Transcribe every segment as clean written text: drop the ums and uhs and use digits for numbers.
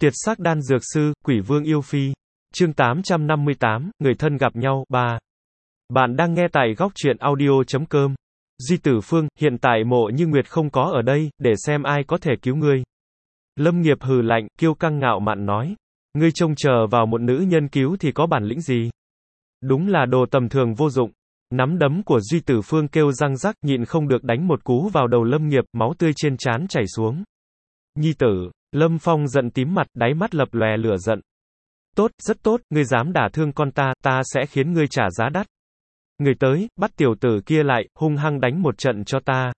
Tiệt sắc đan dược sư, quỷ vương yêu phi. Chương 858, người thân gặp nhau, 3. Bạn đang nghe tại góc truyện audio.com. Di Tử Phương, hiện tại Mộ Như Nguyệt không có ở đây, để xem ai có thể cứu ngươi. Lâm Nghiệp hừ lạnh, kiêu căng ngạo mạn nói. Ngươi trông chờ vào một nữ nhân cứu thì có bản lĩnh gì? Đúng là đồ tầm thường vô dụng. Nắm đấm của Di Tử Phương kêu răng rắc, nhịn không được đánh một cú vào đầu Lâm Nghiệp, máu tươi trên trán chảy xuống. Nhi tử. Lâm Phong giận tím mặt, đáy mắt lập lòe lửa giận. Tốt, rất tốt, ngươi dám đả thương con ta sẽ khiến ngươi trả giá đắt. Người tới, bắt tiểu tử kia lại, hung hăng đánh một trận cho ta.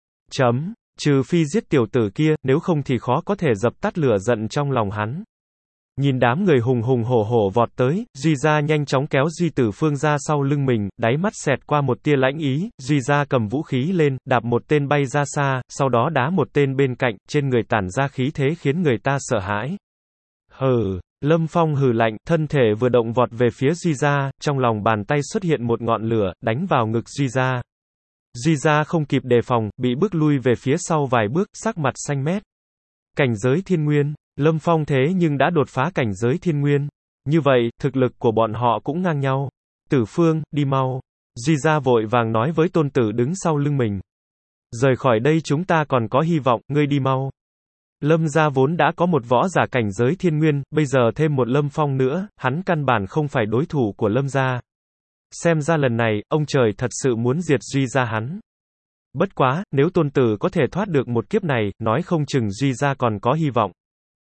Trừ phi giết tiểu tử kia, nếu không thì khó có thể dập tắt lửa giận trong lòng hắn. Nhìn đám người hùng hùng hổ hổ vọt tới, Duy Gia nhanh chóng kéo Di Tử Phương ra sau lưng mình, đáy mắt xẹt qua một tia lãnh ý, Duy Gia cầm vũ khí lên, đạp một tên bay ra xa, sau đó đá một tên bên cạnh, trên người tản ra khí thế khiến người ta sợ hãi. Hừ, Lâm Phong hừ lạnh, thân thể vừa động vọt về phía Duy Gia, trong lòng bàn tay xuất hiện một ngọn lửa, đánh vào ngực Duy Gia. Duy Gia không kịp đề phòng, bị bước lui về phía sau vài bước, sắc mặt xanh mét. Cảnh giới thiên nguyên. Lâm Phong thế nhưng đã đột phá cảnh giới thiên nguyên. Như vậy, thực lực của bọn họ cũng ngang nhau. Tử Phương, đi mau. Duy Gia vội vàng nói với tôn tử đứng sau lưng mình. Rời khỏi đây chúng ta còn có hy vọng, ngươi đi mau. Lâm gia vốn đã có một võ giả cảnh giới thiên nguyên, bây giờ thêm một Lâm Phong nữa, hắn căn bản không phải đối thủ của Lâm gia. Xem ra lần này, ông trời thật sự muốn diệt Duy Gia hắn. Bất quá, nếu tôn tử có thể thoát được một kiếp này, nói không chừng Duy Gia còn có hy vọng.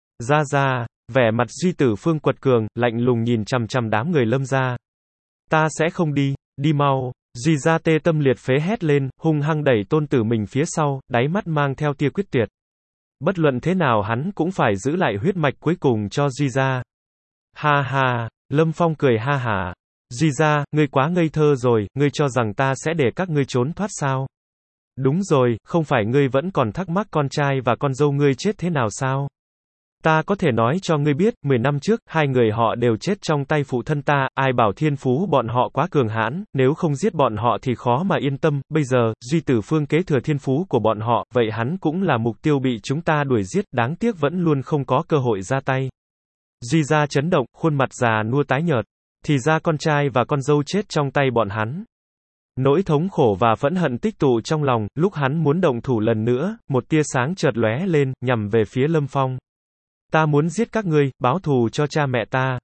Ra, vẻ mặt Duy Tử Phương quật cường, lạnh lùng nhìn chằm chằm đám người Lâm gia. Ta sẽ không đi, đi mau. Duy Gia tê tâm liệt phế hét lên, hung hăng đẩy tôn tử mình phía sau, đáy mắt mang theo tia quyết tuyệt. Bất luận thế nào hắn cũng phải giữ lại huyết mạch cuối cùng cho Duy Gia. Ha ha, Lâm Phong cười ha hả. Duy Gia, ngươi quá ngây thơ rồi, ngươi cho rằng ta sẽ để các ngươi trốn thoát sao? Đúng rồi, không phải ngươi vẫn còn thắc mắc con trai và con dâu ngươi chết thế nào sao? Ta có thể nói cho ngươi biết, 10 năm trước, hai người họ đều chết trong tay phụ thân ta, ai bảo thiên phú bọn họ quá cường hãn, nếu không giết bọn họ thì khó mà yên tâm, bây giờ, Duy Tử Phương kế thừa thiên phú của bọn họ, vậy hắn cũng là mục tiêu bị chúng ta đuổi giết, đáng tiếc vẫn luôn không có cơ hội ra tay. Duy Gia chấn động, khuôn mặt già nua tái nhợt, thì ra con trai và con dâu chết trong tay bọn hắn. Nỗi thống khổ và phẫn hận tích tụ trong lòng, lúc hắn muốn động thủ lần nữa, một tia sáng chợt lóe lên, nhằm về phía Lâm Phong. Ta muốn giết các ngươi, báo thù cho cha mẹ ta.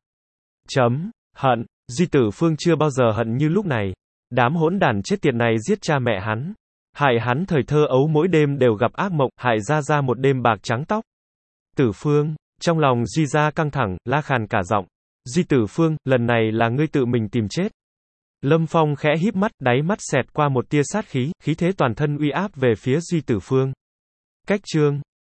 Hận, Di Tử Phương chưa bao giờ hận như lúc này. Đám hỗn đản chết tiệt này giết cha mẹ hắn. Hại hắn thời thơ ấu mỗi đêm đều gặp ác mộng, hại Gia một đêm bạc trắng tóc. Tử Phương, trong lòng Duy Gia căng thẳng, la khàn cả giọng. Di Tử Phương, lần này là ngươi tự mình tìm chết. Lâm Phong khẽ híp mắt, đáy mắt xẹt qua một tia sát khí, khí thế toàn thân uy áp về phía Duy Tử Phương. Cách chương